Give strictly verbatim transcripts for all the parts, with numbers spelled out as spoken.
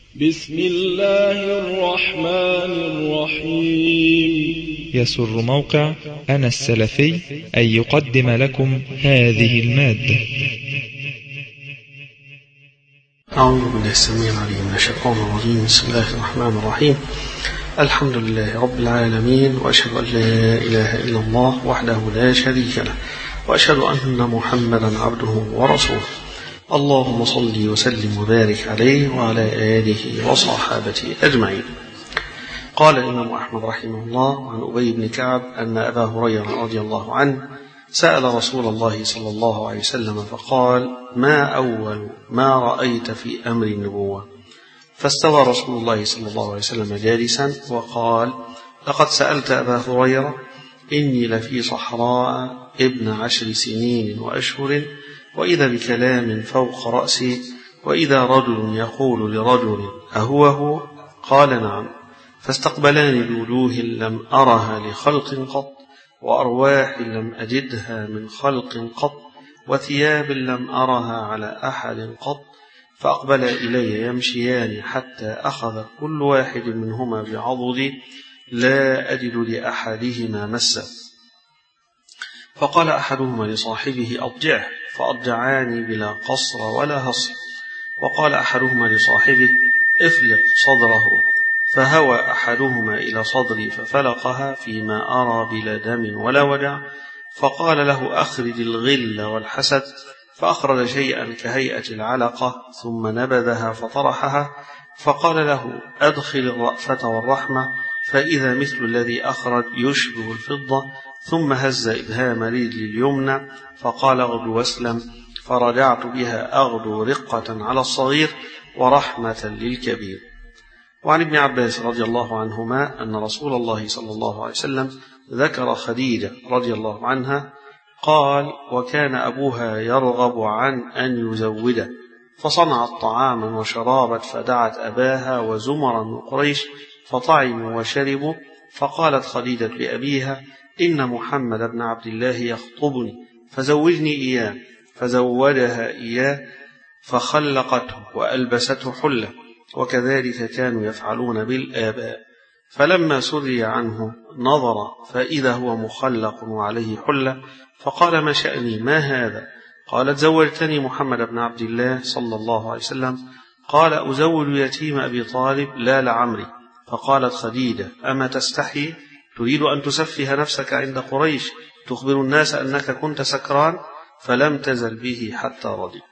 بسم الله الرحمن الرحيم. يسر موقع أنا السلفي أن يقدم لكم هذه المادة. أعوذ بالله السميع العليم من الشيطان الرجيم. بسم الله الرحمن الرحيم. الحمد لله رب العالمين، وأشهد أن لا إله إلا الله وحده لا شريك له، وأشهد أن محمدا عبده ورسوله. اللهم صل وسلم وبارك عليه وعلى آله وصحابته أجمعين. قال الإمام أحمد رحمه الله عن أبي بن كعب أن أبا هريرة رضي الله عنه سأل رسول الله صلى الله عليه وسلم فقال: ما أول ما رأيت في أمر النبوة؟ فاستوى رسول الله صلى الله عليه وسلم جالسا وقال: لقد سألت أبا هريرة، إني لفي صحراء ابن عشر سنين وأشهر، وإذا بكلام فوق رأسي، وإذا رجل يقول لرجل: أهو هو؟ قال: نعم. فاستقبلاني بوجوه لم أرها لخلق قط، وأرواح لم أجدها من خلق قط، وثياب لم أرها على أحد قط. فأقبل إلي يمشيان حتى أخذ كل واحد منهما بعضدي لا أجد لأحدهما مسا. فقال أحدهما لصاحبه: أضجعه، فأضجعاني بلا قصر ولا هصر. وقال أحدهما لصاحبه: افلق صدره، فهوى أحدهما إلى صدري ففلقها فيما أرى بلا دم ولا وجع. فقال له: أخرج الغل والحسد، فأخرج شيئا كهيئة العلقة ثم نبذها فطرحها. فقال له: أدخل الرأفة والرحمة، فإذا مثل الذي أخرج يشبه الفضة. ثم هز إبهام رجلي اليمنى فقال: اغدو واسلم. فرجعت بها أغدو رقة على الصغير ورحمة للكبير. وعن ابن عباس رضي الله عنهما أن رسول الله صلى الله عليه وسلم ذكر خديجة رضي الله عنها قال: وكان أبوها يرغب عن أن يزوده، فصنعت طعاما وشرابت، فدعت أباها وزمرا من قريش فطعموا وشربوا. فقالت خديجة لأبيها: إن محمد بن عبد الله يخطبني، فزوجني إياه. فزوجها إياه فخلقته وألبسته حلة، وكذلك كانوا يفعلون بالآباء. فلما سري عنه نظر فإذا هو مخلق وعليه حلة، فقال: ما شأني؟ ما هذا؟ قالت: زوجتني محمد بن عبد الله صلى الله عليه وسلم. قال: أزوج يتيم أبي طالب لا لعمري. فقالت خديجة: أما تستحي؟ تريد أن تسفه نفسك عند قريش، تخبر الناس أنك كنت سكران؟ فلم تزل به حتى رضي.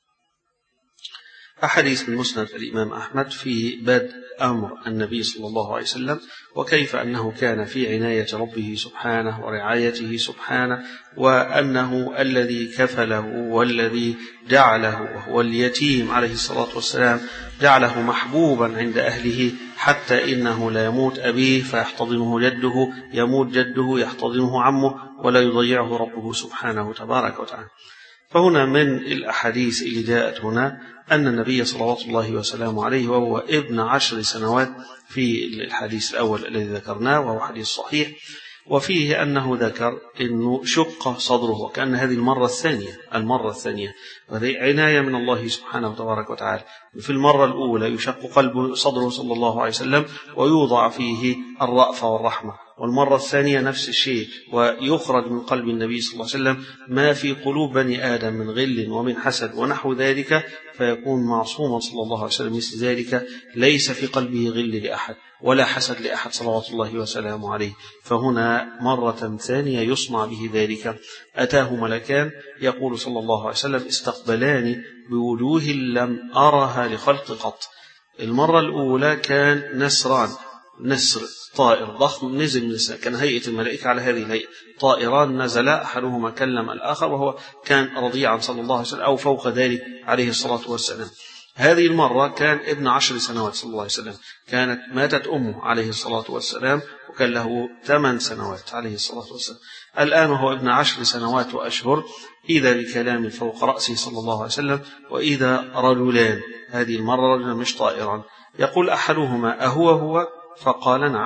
أحاديث من مسند الإمام أحمد في بدء أمر النبي صلى الله عليه وسلم، وكيف أنه كان في عناية ربه سبحانه ورعايته سبحانه، وأنه الذي كفله والذي جعله، وهو اليتيم عليه الصلاة والسلام، جعله محبوبا عند أهله، حتى إنه لا يموت أبيه فيحتضنه جده، يموت جده يحتضنه عمه، ولا يضيعه ربه سبحانه تبارك وتعالى. فهنا من الأحاديث اللي جاءت هنا أن النبي صلوات الله وسلامه عليه وهو ابن عشر سنوات في الحديث الأول الذي ذكرناه، وهو حديث صحيح، وفيه أنه ذكر أنه شق صدره، وكأن هذه المرة الثانية المرة الثانية وهذه عناية من الله سبحانه تبارك وتعالى. في المرة الأولى يشق قلب صدره صلى الله عليه وسلم ويوضع فيه الرأفة والرحمة، والمرة الثانية نفس الشيء، ويخرج من قلب النبي صلى الله عليه وسلم ما في قلوب بني آدم من غل ومن حسد ونحو ذلك، فيكون معصوما صلى الله عليه وسلم مثل ذلك، ليس في قلبه غل لأحد ولا حسد لأحد صلوات الله وسلامه عليه. فهنا مرة ثانية يصنع به ذلك. أتاه ملكان يقول صلى الله عليه وسلم: استقبلاني بوجوه لم أرها لخلق قط. المرة الأولى كان نسران، نسر طائر ضخم نزل من السماء، كان هيئة الملائكة على هذه الهيئة، طائران نزلا أحدهما كلم الآخر، وهو كان رضيعا صلى الله عليه وسلم أو فوق ذلك عليه الصلاة والسلام. هذه المرة كان ابن عشر سنوات صلى الله عليه وسلم، كانت ماتت أمه عليه الصلاة والسلام، وكان له ثمان سنوات عليه الصلاة والسلام. الآن هو ابن عشر سنوات وأشهر، إذا بكلام فوق رأسه صلى الله عليه وسلم، وإذا رجلان، هذه المرة رجلا مش طائرا، يقول أحدهما: أهو هو؟ فقال: نعم.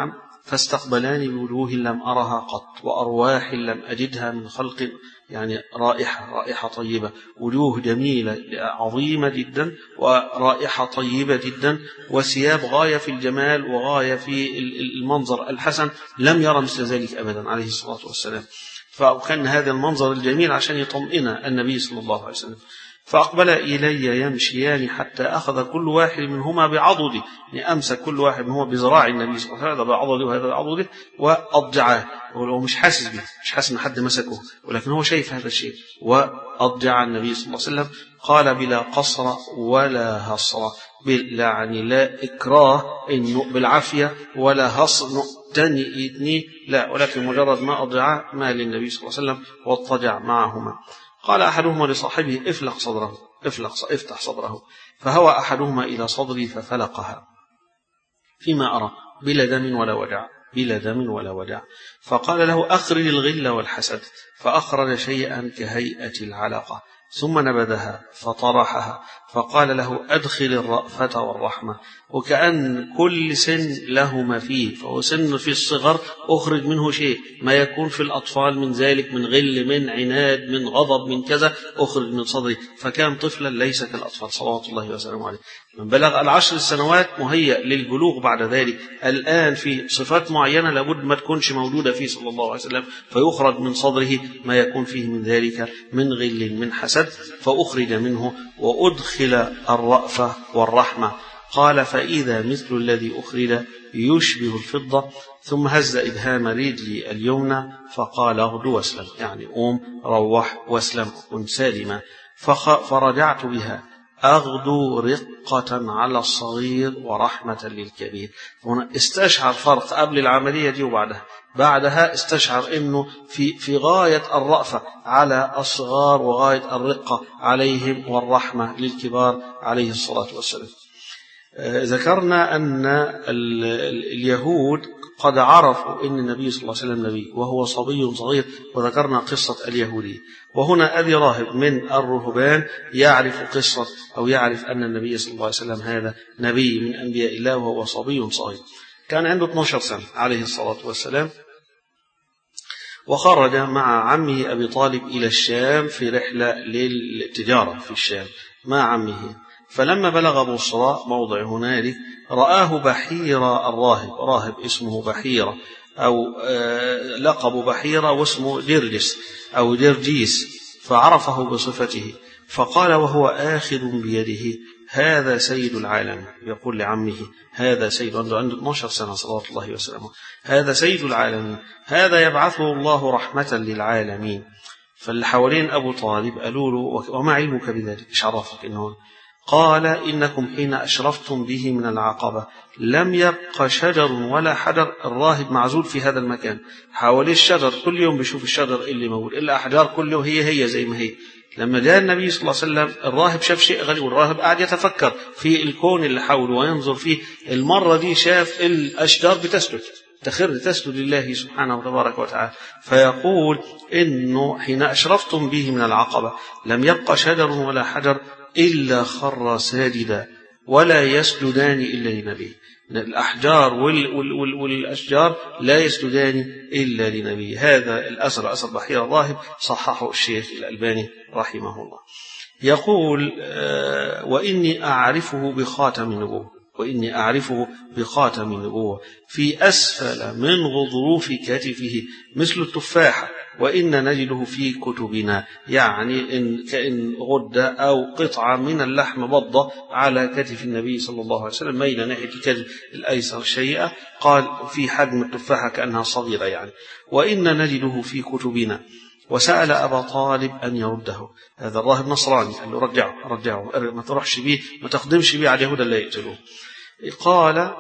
فاستقبلاني بوجوه لم أرها قط وأرواح لم أجدها من خلق، يعني رائحة رائحة طيبة، وجوه جميلة عظيمة جدا ورائحة طيبة جدا وثياب غاية في الجمال وغاية في المنظر الحسن، لم يرى مثل ذلك أبدا عليه الصلاة والسلام. فكان هذا المنظر الجميل عشان يطمئن النبي صلى الله عليه وسلم. فأقبل إلي يمشيان حتى أخذ كل واحد منهما بعضده، يعني أمسك كل واحد منهما بذراع النبي صلى الله عليه وسلم، هذا بعضده وهذا بعضده، وأضجعاه. هو مش حاسس به، مش حاسس إن حد مسكه، ولكن هو شايف هذا الشيء. وأضجع النبي صلى الله عليه وسلم. قال بلا قصر ولا هصر، يعني لا إكراه إنه بالعافية ولا هصر تاني يتني، لا، ولكن مجرد ما أضجع ما للنبي صلى الله عليه وسلم واضطجع معهما. قال أحدهما لصاحبه افلق صدره، افلق افتح صدره، فهوى أحدهما إلى صدري ففلقها فيما أرى بلا دم ولا وجع، بلا دم ولا وجع. فقال له أخرج الغل والحسد، فأخرج شيئا كهيئة العلقة ثم نبذها فطرحها، فقال له أدخل الرأفة والرحمة، وكأن كل سن له ما فيه، فهو سن في الصغر أخرج منه شيء، ما يكون في الأطفال من ذلك من غل من عناد من غضب من كذا أخرج من صدره، فكان طفلا ليس كالأطفال صلوات الله وسلامه عليه. من بلغ العشر السنوات مهيأ للبلوغ بعد ذلك، الآن في صفات معينة لابد ما تكونش موجودة فيه صلى الله عليه وسلم، فيخرج من صدره ما يكون فيه من ذلك من غل من حسد، فأخرج منه وأدخل الرأفة والرحمة. قال فإذا مثل الذي أخرج يشبه الفضة، ثم هز إبهام رجلي اليمنى فقال اغدو واسلم، يعني قوم روح واسلم كن سالما. فرجعت بها أغدو رقة على الصغير ورحمة للكبير. هنا استشعر فرق قبل العملية دي وبعدها، بعدها استشعر أنه في, في غاية الرأفة على الصغار وغاية الرقة عليهم والرحمة للكبار عليه الصلاة والسلام. ذكرنا أن اليهود قد عرفوا أن النبي صلى الله عليه وسلم نبي وهو صبي صغير، وذكرنا قصة اليهودي. وهنا أبي راهب من الرهبان يعرف قصة أو يعرف أن النبي صلى الله عليه وسلم هذا نبي من أنبياء الله وهو صبي صغير، كان عنده اثني عشر سنة عليه الصلاة والسلام، وخرج مع عمه أبي طالب إلى الشام في رحلة للتجارة في الشام مع عمه. فلما بلغ بصرى موضع هنالك رآه بحيرة الراهب، راهب اسمه بحيرة أو لقب بحيرة واسمه جرجس أو جرجيس، فعرفه بصفته، فقال وهو آخذ بيده هذا سيد العالم، يقول لعمه هذا سيد، عنده عنده اثني عشر سنة صلوات الله وسلامه، هذا سيد العالمين، هذا يبعثه الله رحمة للعالمين. فاللي حوالين أبو طالب قالوا له وما علمك بذلك، إيش عرفك إنه؟ قال إنكم حين أشرفتم به من العقبة لم يبق شجر ولا حجر، الراهب معزول في هذا المكان حواليه الشجر، كل يوم بيشوف الشجر اللي موجود، إلا أحجار كل يوم هي هي زي ما هي. لما جاء النبي صلى الله عليه وسلم الراهب شاف شيء غريب، والراهب قاعد يتفكر في الكون اللي حوله وينظر فيه. المرة دي شاف الأشجار بتسجد تخر تسجد لله سبحانه وتبارك وتعالى، فيقول إنه حين أشرفتم به من العقبة لم يبق شجر ولا حجر إلا خر ساجدا ولا يسجدان إلا لنبي. الأحجار وال وال وال والأشجار لا يسجدان إلا لنبي. هذا الأثر أثر بحيرة الراهب صححه الشيخ الألباني رحمه الله. يقول آه وإني أعرفه بخاتم النبوة، وإني أعرفه بخاتم النبوة في أسفل من غضروف كتفه مثل التفاحة، وإن نجده في كتبنا، يعني إن كأن غدة أو قطعة من اللحم بضة على كتف النبي صلى الله عليه وسلم ميل ناحية الكتف الأيسر شيئا، قال في حجم التفاحة كأنها صغيرة يعني، وإن نجده في كتبنا. وسأل أبا طالب أن يرده، هذا الراهب نصراني، قال له رجعه رجعه ما تروحش بيه، ما تقدمش بيه على اليهود اللي يقتلوه. قال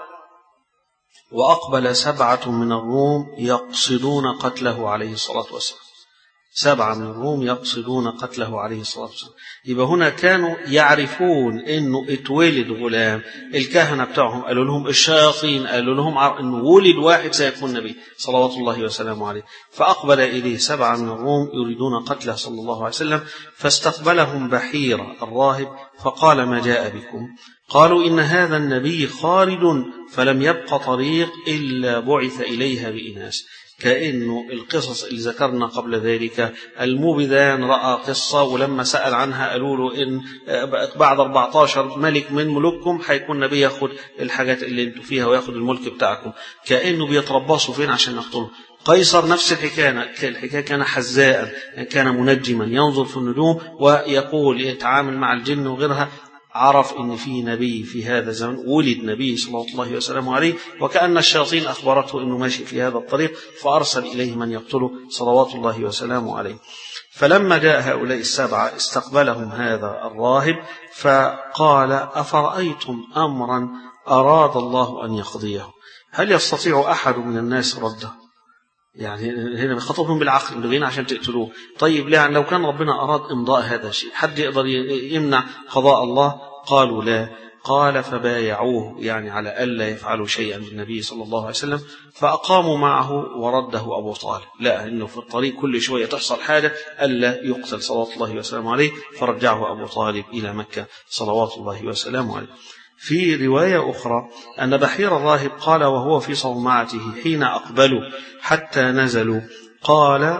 وأقبل سبعة من الروم يقصدون قتله عليه الصلاة والسلام. سبعة من الروم يقصدون قتله عليه الصلاة والسلام. يبقى هنا كانوا يعرفون أنه اتولد غلام، الكهنة بتاعهم قالوا لهم، الشياطين قالوا لهم أنه ولد واحد سيكون نبي صلوات الله وسلامه عليه. فأقبل إليه سبعة من الروم يريدون قتله صلى الله عليه وسلم، فاستقبلهم بحيرة الراهب فقال: ما جاء بكم؟ قالوا: إن هذا النبي خارج فلم يبق طريق إلا بعث إليها بإناس. كأنه القصص اللي ذكرنا قبل ذلك، الموبذان رأى قصة ولما سأل عنها قالوا له إن بعد أربعة عشر ملك من ملوككم حيكون نبي ياخد الحاجات اللي انتوا فيها وياخد الملك بتاعكم. كأنه بيتربصوا فين عشان يقتلوا. قيصر نفس الحكاية، الحكاية كان حزاء، كان منجما ينظر في النجوم ويقول يتعامل مع الجن وغيرها. عرف ان في نبي في هذا الزمن، ولد نبي صلى الله عليه وسلم عليه، وكأن الشياطين اخبرته انه ماشي في هذا الطريق، فارسل اليه من يقتله صلوات الله وسلامه عليه. فلما جاء هؤلاء السبعة استقبلهم هذا الراهب فقال: أفرأيتم أمرا أراد الله أن يقضيه، هل يستطيع أحد من الناس رده؟ يعني هنا بيخاطبهم بالعقل، انتوا جايين عشان تقتلوه. طيب ليه؟ يعني لو كان ربنا أراد إمضاء هذا الشيء، حد يقدر يمنع قضاء الله؟ قالوا لا. قال: فبايعوه يعني على ألا يفعلوا شيئا بالنبي صلى الله عليه وسلم، فأقاموا معه ورده أبو طالب. لا، إنه في الطريق كل شوية تحصل حاجة ألا يقتل صلوات الله وسلامه عليه، فرجعه أبو طالب إلى مكة صلوات الله وسلامه عليه. في رواية أخرى أن بحير الراهب قال وهو في صومعته حين أقبلوا حتى نزلوا، قال: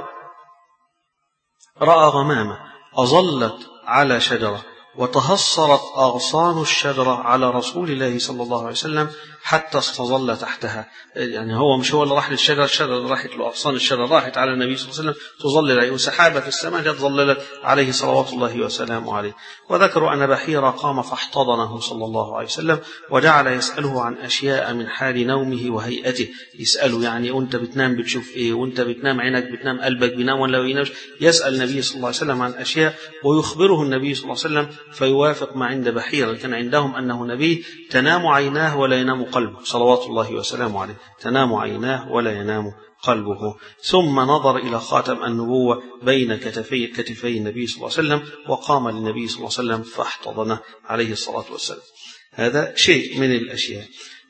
رأى غمامة أظلت على شجرة وتهصرت أغصان الشجرة على رسول الله صلى الله عليه وسلم حتى استظل تحتها. يعني هو مش هو اللي راح للشجرة، الشجرة اللي راحت له، أغصان الشجرة راحت على النبي صلى الله عليه وسلم تظلل عليه، وسحابة في السماء جت ظللت عليه صلوات الله وسلامه عليه. وذكروا أن بحيرة قام فاحتضنه صلى الله عليه وسلم وجعل يسأله عن أشياء من حال نومه وهيئته. يسأله يعني وانت بتنام بتشوف ايه، وانت بتنام عينك بتنام، قلبك بينام ولا بينامش. يسأل النبي صلى الله عليه وسلم عن أشياء ويخبره النبي صلى الله عليه وسلم، فيوافق ما عند بحيرة كان عندهم أنه نبي تنام عيناه ولا ينام قلبه صلوات الله وسلامه عليه، تنام عيناه ولا ينام قلبه. ثم نظر إلى خاتم النبوة بين كتفي كتفي النبي صلى الله عليه وسلم، وقام للنبي صلى الله عليه وسلم فاحتضنه عليه الصلاة والسلام. هذا شيء من الأشياء.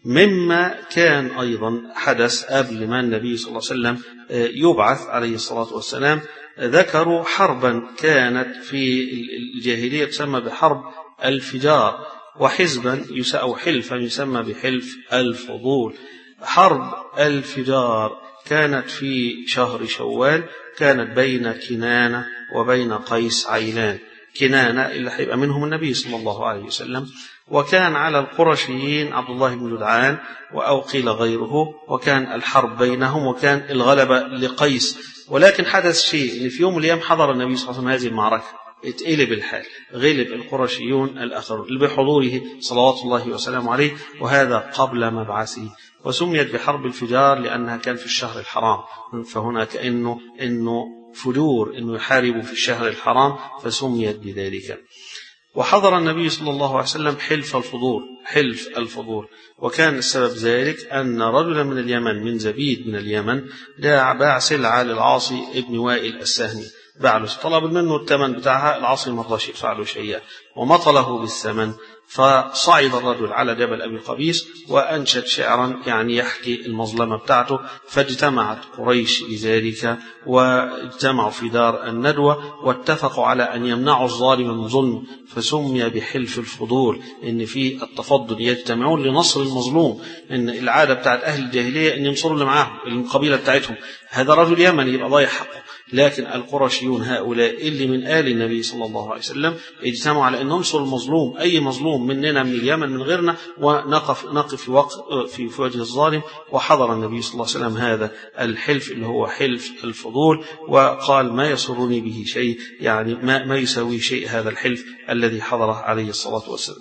مما كان أيضا حدث قبل ما النبي صلى الله عليه وسلم يبعث عليه الصلاة والسلام، ذكروا حربا كانت في الجاهلية تسمى بحرب الفجار، وحزبا أو حلفا يسمى بحلف الفضول. حرب الفجار كانت في شهر شوال، كانت بين كنانة وبين قيس عيلان. كنانة اللي هيبقى منهم النبي صلى الله عليه وسلم، وكان على القرشيين عبد الله بن جدعان أو قيل غيره، وكان الحرب بينهم وكان الغلبة لقيس. ولكن حدث شيء ان في يوم من الايام حضر النبي صلى الله عليه وسلم هذه المعركة، اتقلب الحال، غلب القرشيون الآخرون بحضوره صلوات الله وسلامه عليه، وهذا قبل مبعثه. وسميت بحرب الفجار لأنها كان في الشهر الحرام، فهنا كأنه إنه فجور إنه يحاربوا في الشهر الحرام فسميت بذلك. وحضر النبي صلى الله عليه وسلم حلف الفضول، حلف الفضول، وكان السبب ذلك أن رجلا من اليمن، من زبيد من اليمن، باع سلعة للعاصي ابن وائل السهمي، باع له، طلب منه الثمن بتاعها، العاصي ما رضاش يدفع له شيئا ومطله بالثمن. فصعد الرجل على جبل أبي قبيس وأنشد شعرا يعني يحكي المظلمة بتاعته، فاجتمعت قريش لذلك واجتمعوا في دار الندوة واتفقوا على أن يمنعوا الظالم من ظلم، فسمي بحلف الفضول، إن في التفضل يجتمعون لنصر المظلوم. إن العادة بتاعت أهل الجاهلية أن ينصروا اللي معاهم، القبيلة بتاعتهم، هذا رجل يمني يبقى ضايع حقه. لكن القرشيون هؤلاء اللي من آل النبي صلى الله عليه وسلم اجتمعوا على أن ننصر المظلوم، أي مظلوم مننا من اليمن من غيرنا، ونقف نقف في, وقت في وجه الظالم. وحضر النبي صلى الله عليه وسلم هذا الحلف اللي هو حلف الفضول، وقال ما يسرني به شيء، يعني ما, ما يسوي شيء هذا الحلف الذي حضره عليه الصلاة والسلام.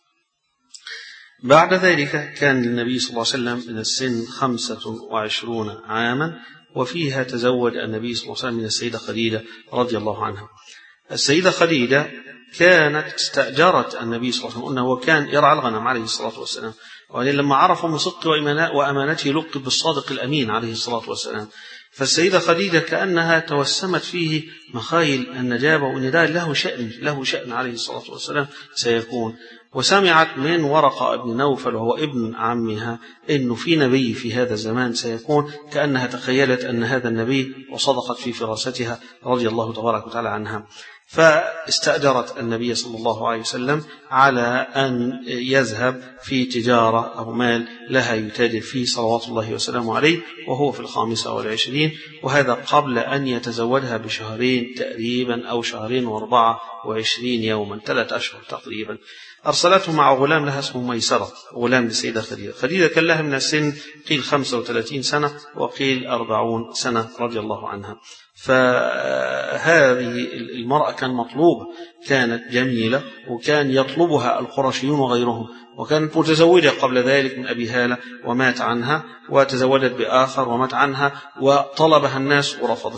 بعد ذلك كان النبي صلى الله عليه وسلم من السن خمسة وعشرون عاما، وفيها تزوج النبي صلى الله عليه وسلم من السيدة خديجة رضي الله عنها. السيدة خديجة كانت استأجرت النبي صلى الله عليه وسلم، أنه هو كان يرعى الغنم عليه الصلاة والسلام، ولما عرفوا من صدق وأمانته لقب بالصادق الأمين عليه الصلاة والسلام. فالسيدة خديجة كأنها توسمت فيه مخايل النجابة، وأن ده له شأن له شأن عليه الصلاة والسلام سيكون. وسمعت من ورقة ابن نوفل وهو ابن عمها إنه في نبي في هذا الزمان سيكون، كأنها تخيلت أن هذا النبي وصدقت في فراستها رضي الله تبارك وتعالى عنها. فاستأجرت النبي صلى الله عليه وسلم على أن يذهب في تجارة أو مال لها يتاجر فيه صلوات الله وسلامه عليه، وهو في الخامسة والعشرين، وهذا قبل أن يتزوجها بشهرين تقريبا أو شهرين واربعة وعشرين يوما، ثلاث أشهر تقريبا. أرسلته مع غلام لها اسمه ميسرة، غلام للسيدة خديجة. خديجة كان لها من السن قيل خمسة وثلاثين سنة وقيل أربعون سنة رضي الله عنها. فهذه المرأة كان مطلوبة، كانت جميلة، وكان يطلبها القرشيون وغيرهم، وكانت متزوجة قبل ذلك من أبي هالة ومات عنها، وتزوجت بآخر ومات عنها، وطلبها الناس ورفضت.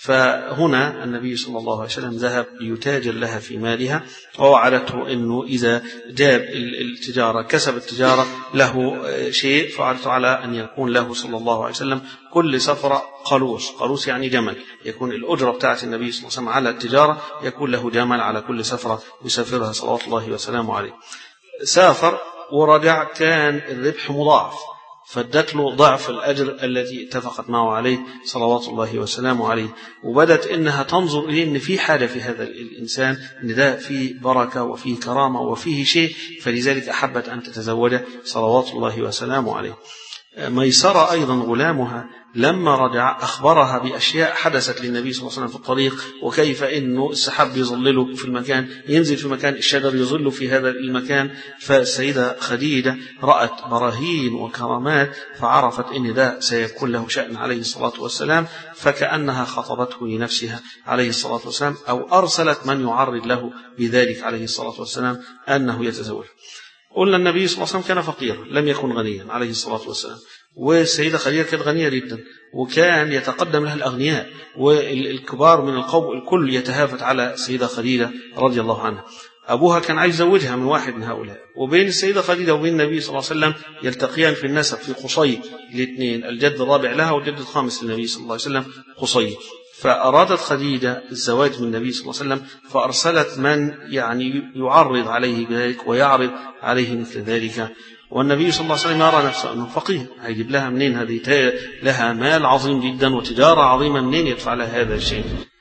فهنا النبي صلى الله عليه وسلم ذهب ليتاجر لها في مالها، ووعدته أنه إذا جاب التجارة كسب التجارة له شيء، فعدته على أن يكون له صلى الله عليه وسلم كل سفرة قلوس، قلوس يعني جمل، يكون الأجرة بتاعت النبي صلى الله عليه وسلم على التجارة، يكون له جمل على كل سفرة يسافرها صلوات الله وسلامه عليه. سافر ورجع كان الربح مضاعف، فادت له ضعف الأجر الذي اتفقت معه عليه صلوات الله وسلامه عليه. وبدت إنها تنظر إليه إن في حاجة في هذا الإنسان، إن ده فيه بركة وفيه كرامة وفيه شيء، فلذلك أحبت أن تتزوجه صلوات الله وسلامه عليه. ميسرة أيضا غلامها لما رجع أخبرها بأشياء حدثت للنبي صلى الله عليه وسلم في الطريق، وكيف إنه السحاب يظلله في المكان، ينزل في مكان، الشجر يظل في هذا المكان. فالسيدة خديجة رأت براهين وكرامات، فعرفت إن ده سيكون له شأن عليه الصلاة والسلام، فكأنها خطبته لنفسها عليه الصلاة والسلام، أو أرسلت من يعرض له بذلك عليه الصلاة والسلام أنه يتزوج. قلنا النبي صلى الله عليه وسلم كان فقيرا، لم يكن غنيا عليه الصلاة والسلام، والسيدة خديجة كانت غنية جدا، وكان يتقدم لها الأغنياء، والكبار من القوم الكل يتهافت على السيدة خديجة رضي الله عنها. أبوها كان عايز يزوجها من واحد من هؤلاء، وبين السيدة خديجة وبين النبي صلى الله عليه وسلم يلتقيان في النسب في قصي، الاثنين الجد الرابع لها والجد الخامس للنبي صلى الله عليه وسلم قصي. فأرادت خديجة الزواج من النبي صلى الله عليه وسلم، فأرسلت من يعني يعرض عليه بذلك ويعرض عليه مثل ذلك. والنبي صلى الله عليه وسلم يرى نفسه أنه فقير، هيجيب لها منين؟ هذه لها مال عظيم جدا وتجارة عظيمة، منين يدفع لها هذا الشيء؟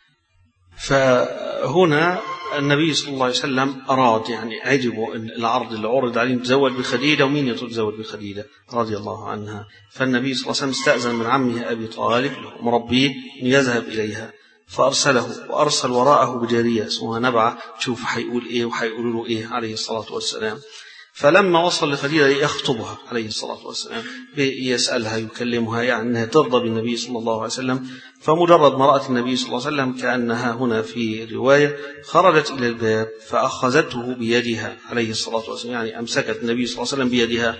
فهنا النبي صلى الله عليه وسلم أراد، يعني عجبه العرض اللي عرض عليه يتزوج بخديجة، ومين يتزوج بخديجة رضي الله عنها. فالنبي صلى الله عليه وسلم استأذن من عمه أبي طالب مربيه أن يذهب إليها، فأرسله، وأرسل وراءه بجارية اسمها نبعة تشوف حيقول إيه وحيقولوا له إيه عليه الصلاة والسلام. فلما وصل لخديجة يخطبها عليه الصلاة والسلام، يسألها يكلمها، يعني أنها ترضى بالنبي صلى الله عليه وسلم. فمجرد ما رأت النبي صلى الله عليه وسلم كأنها هنا في رواية خرجت إلى الباب فأخذته بيدها عليه الصلاة والسلام، يعني أمسكت النبي صلى الله عليه وسلم بيدها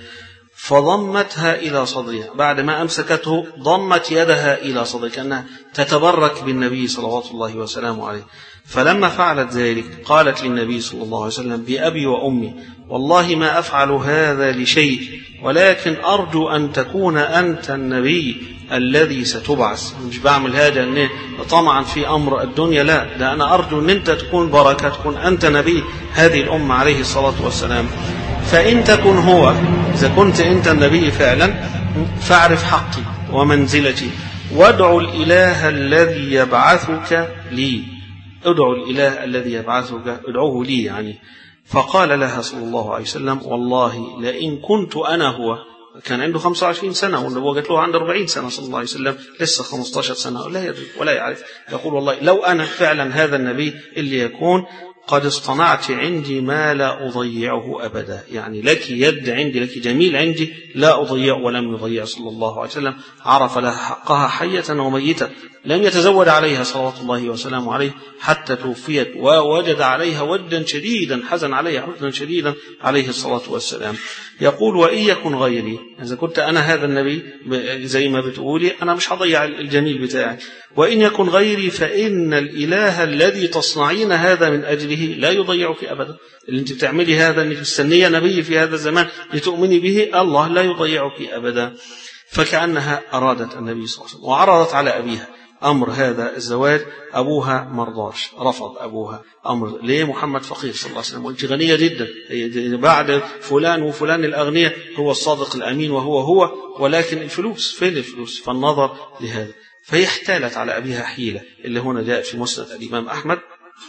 فضمتها إلى صدرها. بعد ما أمسكته ضمت يدها إلى صدرها كأنها تتبرك بالنبي صلوات الله وسلامه عليه. فلما فعلت ذلك قالت للنبي صلى الله عليه وسلم بأبي وأمي والله ما أفعل هذا لشيء، ولكن أرجو أن تكون أنت النبي الذي ستبعث. مش بعمل هذا طمعا في أمر الدنيا، لا، ده أنا أرجو أن أنت تكون بركة، تكون أنت نبي هذه الأمة عليه الصلاة والسلام. فإن تكن هو، إذا كنت أنت النبي فعلا، فاعرف حقي ومنزلتي، وادعو الإله الذي يبعثك لي، ادعو الإله الذي يبعثك، ادعوه لي يعني. فقال لها صلى الله عليه وسلم والله لئن كنت أنا هو، كان عنده خمسة وعشرين سنة والنبوة قالت له عنده أربعين سنة صلى الله عليه وسلم، لسه خمسة عشر سنة لا يدري ولا يعرف. يقول والله لو أنا فعلا هذا النبي اللي يكون، قد اصطنعت عندي ما لا أضيعه أبدا، يعني لك يد عندي، لك جميل عندي لا أضيع، ولم يضيع صلى الله عليه وسلم. عرف لها حقها حية وميتة، لم يتزود عليها صلوات الله وسلامه عليه حتى توفيت، ووجد عليها ودا شديدا، حزن عليها حزنا شديدا عليه الصلاة والسلام. يقول وإن يكن غيري، إذا كنت أنا هذا النبي زي ما بتقولي، أنا مش هضيع الجميل بتاعي، وإن يكن غيري فإن الإله الذي تصنعين هذا من أجله به لا يضيعك أبدا. اللي أنت بتعملي هذا أنك مستنية نبي في هذا الزمان لتؤمني به، الله لا يضيعك أبدا. فكأنها أرادت النبي صلى الله عليه وسلم وعرضت على أبيها أمر هذا الزواج. أبوها مرضاش، رفض أبوها أمر. ليه؟ محمد فقير صلى الله عليه وسلم وأنت غنية جدا، بعد فلان وفلان الأغنياء هو الصادق الأمين وهو هو، ولكن الفلوس فين الفلوس؟ فالنظر لهذا. فهي احتالت على أبيها حيلة، اللي هنا جاء في مسند الإمام أحمد.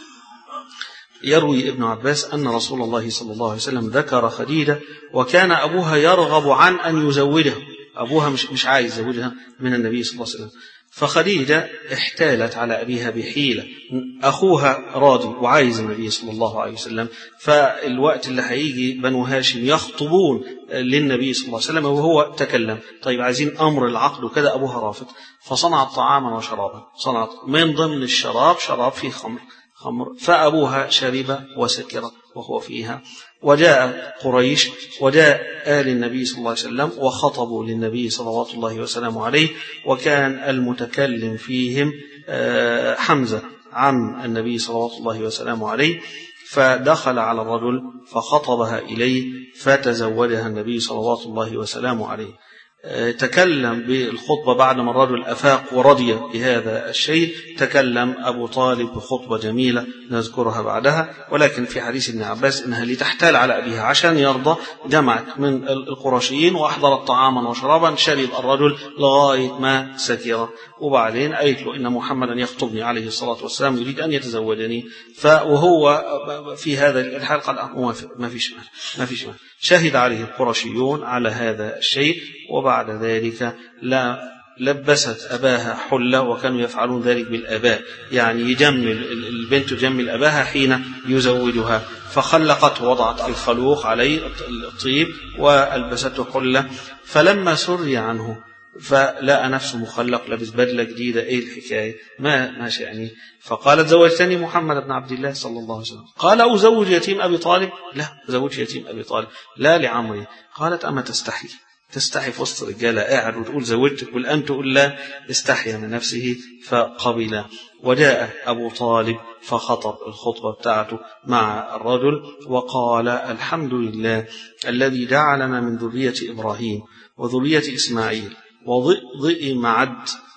يروي ابن عباس أن رسول الله صلى الله عليه وسلم ذكر خديجة وكان أبوها يرغب عن أن يزوجها، أبوها مش مش عايز يزوجها من النبي صلى الله عليه وسلم. فخديجة احتالت على أبيها بحيلة، أخوها راضي وعايز النبي صلى الله عليه وسلم، فالوقت اللي هيجي بنو هاشم يخطبون للنبي صلى الله عليه وسلم وهو تكلم، طيب عايزين أمر العقد وكذا، أبوها رافض. فصنعت طعاما وشرابا، صنعت من ضمن الشراب شراب فيه خمر خمر فأبوها شرب وسكر وهو فيها. وجاء قريش وجاء آل النبي صلى الله عليه وسلم وخطبوا للنبي صلوات الله وسلامه عليه، وكان المتكلم فيهم حمزة عم النبي صلوات الله وسلامه عليه. فدخل على الرجل فخطبها إليه فتزوجها النبي صلوات الله وسلامه عليه. تكلم بالخطبة بعد ما الرجل أفاق ورضي بهذا الشيء، تكلم أبو طالب بخطبة جميلة نذكرها بعدها. ولكن في حديث ابن عباس إنها لتحتال على أبيها عشان يرضى، جمعت من القرشيين وأحضرت طعاما وشرابا، شرب الرجل لغاية ما سكر، وبعدين قالت له إن محمدا يخطبني عليه الصلاة والسلام يريد أن يتزوجني. وهو في هذا الحال قال ما فيش ما فيش شهد عليه القرشيون على هذا الشيء. وبعد ذلك لا لبست أباها حلة، وكانوا يفعلون ذلك بالآباء، يعني يجمل البنت تجمل أباها حين يزوجها. فخلقته وضعت الخلوق عليه الطيب وألبسته حلة. فلما سري عنه فلقى نفسه مخلق لابس بدلة جديدة، ايه الحكاية؟ ما ما شأني؟ فقالت زوجتني محمد بن عبد الله صلى الله عليه وسلم. قال أزوج يتيم أبي طالب؟ لا زوج يتيم أبي طالب لا لعمري. قالت أما تستحي؟ تستحي في وسط رجالة قاعد وتقول زوجتك والآن تقول لا؟ استحيا من نفسه فقبل. وجاء أبو طالب فخطب الخطبة بتاعته مع الرجل وقال الحمد لله الذي جعلنا من ذرية إبراهيم وذرية إسماعيل وضئ معد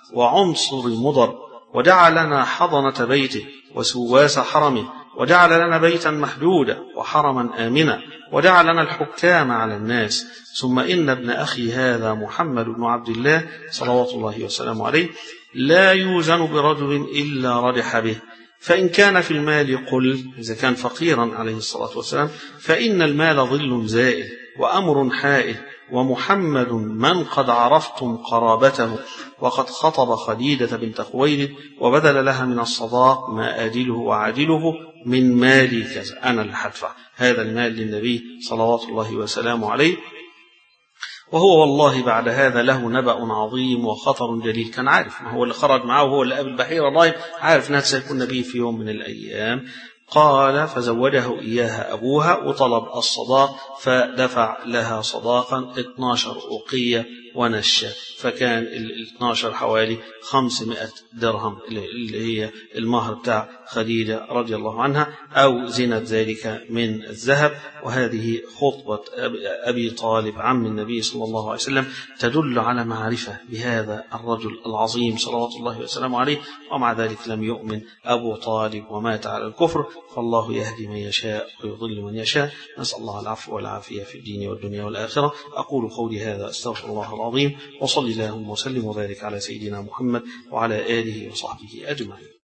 وعنصر مضر، وجعلنا حضنة بيته وسواس حرمه، وجعل لنا بيتا محدودا وحرما آمنا، وجعلنا الحكام على الناس. ثم إن ابن أخي هذا محمد بن عبد الله صلوات الله وسلامه عليه لا يوزن برجل إلا رجح به، فإن كان في المال قل، إذا كان فقيرا عليه الصلاة والسلام، فإن المال ظل زائل وأمر حائل، ومحمد من قد عرفتم قرابته، وقد خطب خديجة بنت خويلد وبذل لها من الصداق ما آجله وعاجله من مالي كذا، أنا اللي هدفع هذا المال للنبي صلوات الله وسلامه عليه. وهو والله بعد هذا له نبأ عظيم وخطر جليل. كان عارف، ما هو اللي خرج معه وهو اللي قابل بحيرة الله، عارف أنها سيكون نبي في يوم من الأيام. قال فزوجه إياها أبوها وطلب الصداق، فدفع لها صداقا اثناشر أوقية ونشة، فكان ال اثناشر حوالي خمسمائة درهم اللي هي المهر بتاع خديجة رضي الله عنها، أو زينة ذلك من الذهب. وهذه خطبة أبي طالب عم النبي صلى الله عليه وسلم تدل على معرفة بهذا الرجل العظيم صلوات الله وسلامه عليه، ومع ذلك لم يؤمن أبو طالب ومات على الكفر. فالله يهدي من يشاء ويضل من يشاء. نسأل الله العفو والعافية في الدين والدنيا والآخرة. أقول قولي هذا أستغفر الله العظيم، وصلي اللهم وسلم وبارك على سيدنا محمد وعلى آله وصحبه أجمعين.